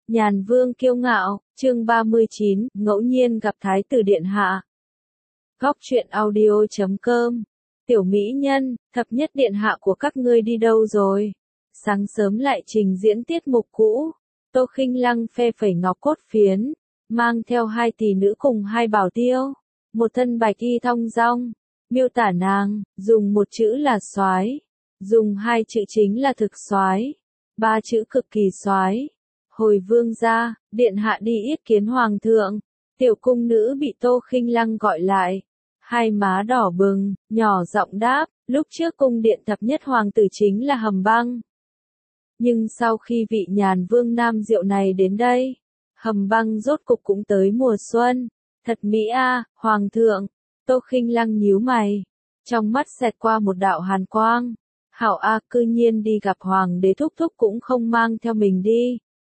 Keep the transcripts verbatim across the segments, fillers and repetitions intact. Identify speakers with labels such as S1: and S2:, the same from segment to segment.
S1: Nhàn Vương kiêu ngạo, chương ba mươi chín, ngẫu nhiên gặp Thái tử Điện Hạ. Góc truyện audio chấm com. Tiểu mỹ nhân, thập nhất điện hạ của các ngươi đi đâu rồi? Sáng sớm lại trình diễn tiết mục cũ. Tô Khinh Lăng phe phẩy ngọc cốt phiến, mang theo hai tỷ nữ cùng hai bảo tiêu, một thân bạch y thong dong, miêu tả nàng, dùng một chữ là soái, dùng hai chữ chính là thực soái, ba chữ cực kỳ soái. Hồi vương gia, điện hạ đi yết kiến hoàng thượng. Tiểu cung nữ bị Tô Khinh Lăng gọi lại, hai má đỏ bừng, nhỏ giọng đáp, lúc trước cung điện thập nhất hoàng tử chính là Hầm Băng. Nhưng sau khi vị Nhàn Vương Nam Diệu này đến đây, Hầm Băng rốt cục cũng tới mùa xuân. Thật mỹ a, hoàng thượng. Tô Khinh Lăng nhíu mày, trong mắt xẹt qua một đạo hàn quang. Hảo a, cư nhiên đi gặp hoàng đế thúc thúc cũng không mang theo mình đi.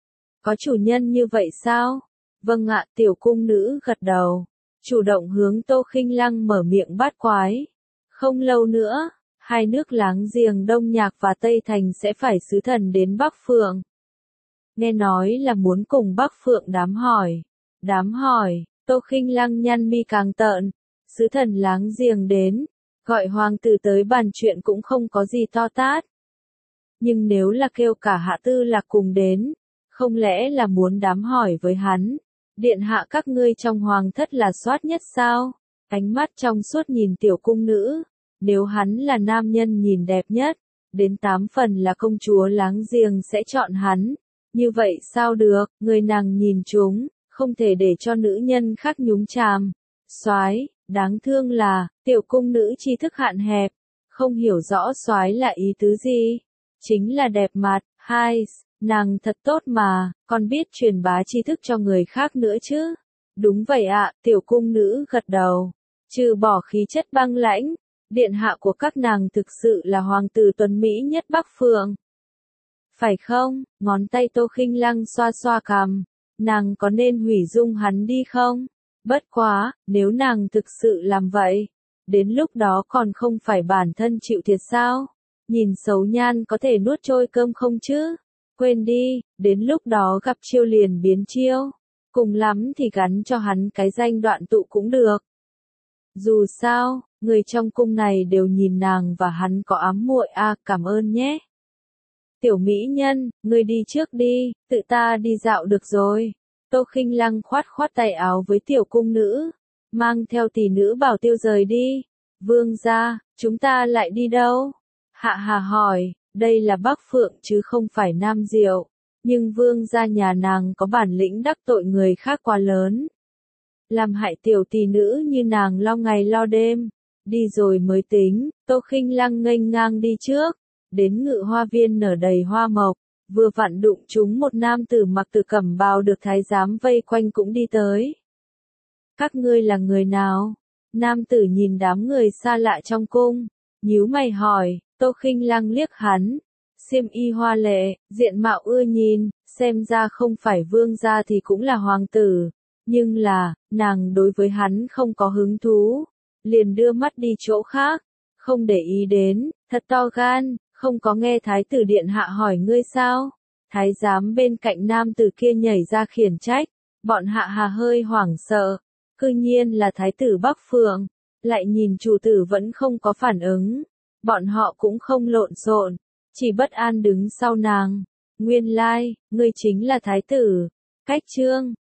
S1: Có chủ nhân như vậy sao? Vâng ạ, tiểu cung nữ gật đầu, chủ động hướng Tô Khinh Lăng mở miệng bát quái. Không lâu nữa, hai nước láng giềng Đông Nhạc và Tây Thành sẽ phải sứ thần đến Bắc Phượng. Nghe nói là muốn cùng Bắc Phượng đám hỏi. Đám hỏi, Tô Khinh Lăng nhăn mi càng tợn. Sứ thần láng giềng đến, gọi hoàng tử tới bàn chuyện cũng không có gì to tát. Nhưng nếu là kêu cả hạ tư lạc cùng đến, không lẽ là muốn đám hỏi với hắn, điện hạ các ngươi trong hoàng thất là soát nhất sao? Ánh mắt trong suốt nhìn tiểu cung nữ, nếu hắn là nam nhân nhìn đẹp nhất, đến tám phần là công chúa láng giềng sẽ chọn hắn. Như vậy sao được, người nàng nhìn chúng, không thể để cho nữ nhân khác nhúng chàm. Soái, đáng thương là, tiểu cung nữ tri thức hạn hẹp, không hiểu rõ soái là ý tứ gì. Chính là đẹp mặt, hai, nàng thật tốt mà, còn biết truyền bá tri thức cho người khác nữa chứ. Đúng vậy ạ, tiểu cung nữ gật đầu. Trừ bỏ khí chất băng lãnh, điện hạ của các nàng thực sự là hoàng tử tuấn mỹ nhất Bắc Phượng. Phải không? Ngón tay Tô Khinh Lăng xoa xoa cằm. Nàng có nên hủy dung hắn đi không? Bất quá, nếu nàng thực sự làm vậy, đến lúc đó còn không phải bản thân chịu thiệt sao? Nhìn xấu nhan có thể nuốt trôi cơm không chứ? Quên đi, đến lúc đó gặp chiêu liền biến chiêu. Cùng lắm thì gắn cho hắn cái danh đoạn tụ cũng được. Dù sao, người trong cung này đều nhìn nàng và hắn có ám muội a, à, cảm ơn nhé. Tiểu mỹ nhân, ngươi đi trước đi, tự ta đi dạo được rồi. Tô Khinh Lăng khoát khoát tay áo với tiểu cung nữ, mang theo tỷ nữ bảo tiêu rời đi. Vương gia, chúng ta lại đi đâu? Hạ Hà hỏi, đây là Bắc Phượng chứ không phải Nam Diệu, nhưng vương gia nhà nàng có bản lĩnh đắc tội người khác quá lớn. Làm hại tiểu tỷ nữ như nàng lo ngày lo đêm, đi rồi mới tính. Tô Khinh Lăng nghênh ngang đi trước, đến Ngự Hoa Viên nở đầy hoa mộc, vừa vặn đụng chúng một nam tử mặc tử cẩm bào được thái giám vây quanh cũng đi tới. Các ngươi là người nào? Nam tử nhìn đám người xa lạ trong cung, nhíu mày hỏi. Tô Khinh Lăng liếc hắn, xiêm y hoa lệ, diện mạo ưa nhìn, xem ra không phải vương gia thì cũng là hoàng tử, nhưng là, nàng đối với hắn không có hứng thú, liền đưa mắt đi chỗ khác, không để ý đến. Thật to gan, không có nghe thái tử điện hạ hỏi ngươi sao? Thái giám bên cạnh nam tử kia nhảy ra khiển trách, bọn Hạ Hà hơi hoảng sợ, cư nhiên là thái tử Bắc Phượng, lại nhìn chủ tử vẫn không có phản ứng. Bọn họ cũng không lộn xộn, chỉ bất an đứng sau nàng. Nguyên lai, like, ngươi chính là thái tử. Cách chương,